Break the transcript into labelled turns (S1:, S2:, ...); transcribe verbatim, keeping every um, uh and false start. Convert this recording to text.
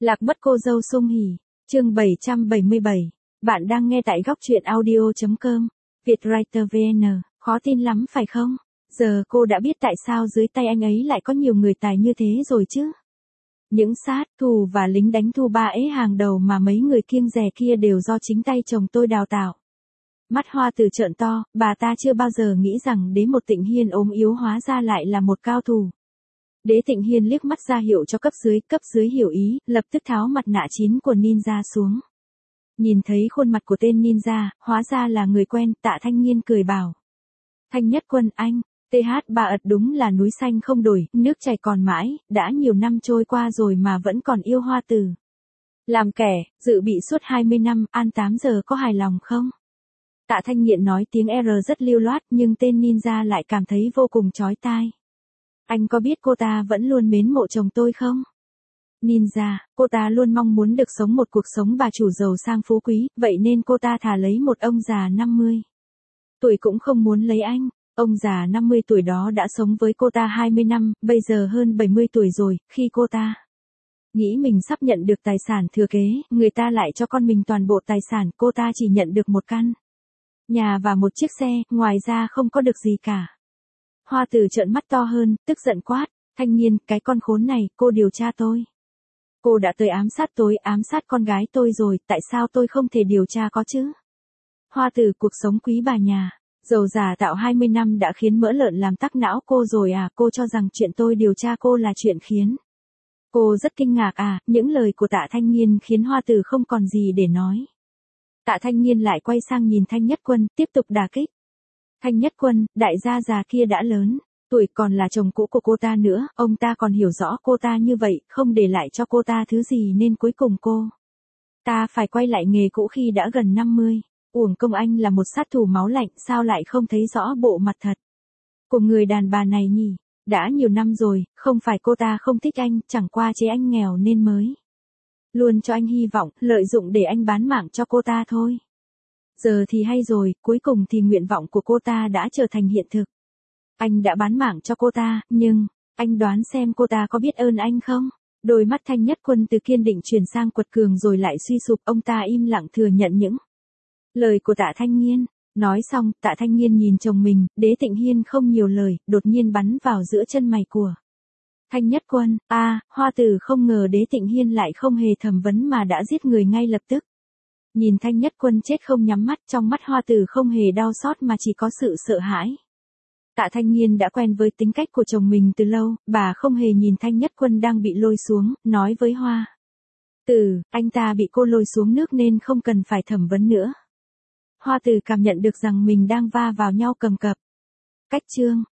S1: Lạc mất cô dâu Sung Hỉ, chương bảy trăm bảy mươi bảy. Bạn đang nghe tại góc truyện audio chấm com, Vietwriter vê en, khó tin lắm phải không? Giờ cô đã biết tại sao dưới tay anh ấy lại có nhiều người tài như thế rồi chứ? Những sát thủ và lính đánh thu ba ế hàng đầu mà mấy người kiêng dè kia đều do chính tay chồng tôi đào tạo. Mắt Hoa Tử trợn to, bà ta chưa bao giờ nghĩ rằng Đế Một Tịnh Hiên ốm yếu hóa ra lại là một cao thủ. Đế Tịnh Hiên liếc mắt ra hiệu cho cấp dưới, cấp dưới hiểu ý, lập tức tháo mặt nạ chín của ninja xuống. Nhìn thấy khuôn mặt của tên ninja, hóa ra là người quen, Tạ Thanh Nghiên cười bảo. Thanh Nhất Quân anh, tê hát ba ật đúng là núi xanh không đổi, nước chảy còn mãi, đã nhiều năm trôi qua rồi mà vẫn còn yêu Hoa Tử. Làm kẻ, dự bị suốt hai mươi năm, ăn tám giờ có hài lòng không? Tạ Thanh Nghiện nói tiếng R rất lưu loát nhưng tên ninja lại cảm thấy vô cùng chói tai. Anh có biết cô ta vẫn luôn mến mộ chồng tôi không? Ninja, cô ta luôn mong muốn được sống một cuộc sống bà chủ giàu sang phú quý, vậy nên cô ta thà lấy một ông già năm mươi tuổi cũng không muốn lấy anh. Ông già năm mươi tuổi đó đã sống với cô ta hai mươi năm, bây giờ hơn bảy mươi tuổi rồi, khi cô ta nghĩ mình sắp nhận được tài sản thừa kế, người ta lại cho con mình toàn bộ tài sản, cô ta chỉ nhận được một căn nhà và một chiếc xe, ngoài ra không có được gì cả. Hoa Tử trợn mắt to hơn, tức giận quát, Thanh Nghiên, cái con khốn này, cô điều tra tôi. Cô đã tới ám sát tôi, ám sát con gái tôi rồi, tại sao tôi không thể điều tra có chứ? Hoa Tử, cuộc sống quý bà nhà, giàu giả tạo hai mươi năm đã khiến mỡ lợn làm tắc não cô rồi à, cô cho rằng chuyện tôi điều tra cô là chuyện khiến cô rất kinh ngạc à, những lời của Tạ Thanh Nghiên khiến Hoa Tử không còn gì để nói. Tạ Thanh Nghiên lại quay sang nhìn Thanh Nhất Quân, tiếp tục đả kích. Thanh Nhất Quân, đại gia già kia đã lớn, tuổi còn là chồng cũ của cô ta nữa, ông ta còn hiểu rõ cô ta như vậy, không để lại cho cô ta thứ gì nên cuối cùng cô ta phải quay lại nghề cũ khi đã gần năm mươi. Uổng công anh là một sát thủ máu lạnh, sao lại không thấy rõ bộ mặt thật của người đàn bà này nhỉ? Đã nhiều năm rồi, không phải cô ta không thích anh, chẳng qua chế anh nghèo nên mới luôn cho anh hy vọng, lợi dụng để anh bán mạng cho cô ta thôi. Giờ thì hay rồi, cuối cùng thì nguyện vọng của cô ta đã trở thành hiện thực. Anh đã bán mạng cho cô ta, nhưng, anh đoán xem cô ta có biết ơn anh không? Đôi mắt Thanh Nhất Quân từ kiên định chuyển sang quật cường rồi lại suy sụp, ông ta im lặng thừa nhận những lời của Tạ Thanh Nghiên. Nói xong, Tạ Thanh Nghiên nhìn chồng mình, Đế Tịnh Hiên không nhiều lời, đột nhiên bắn vào giữa chân mày của Thanh Nhất Quân. A, à, Hoa Tử không ngờ Đế Tịnh Hiên lại không hề thẩm vấn mà đã giết người ngay lập tức. Nhìn Thanh Nhất Quân chết không nhắm mắt, trong mắt Hoa Tử không hề đau xót mà chỉ có sự sợ hãi. Tạ Thanh Nghiên đã quen với tính cách của chồng mình từ lâu, bà không hề nhìn Thanh Nhất Quân đang bị lôi xuống, nói với Hoa Tử, anh ta bị cô lôi xuống nước nên không cần phải thẩm vấn nữa. Hoa Tử cảm nhận được rằng mình đang va vào nhau cầm cập. Cách chương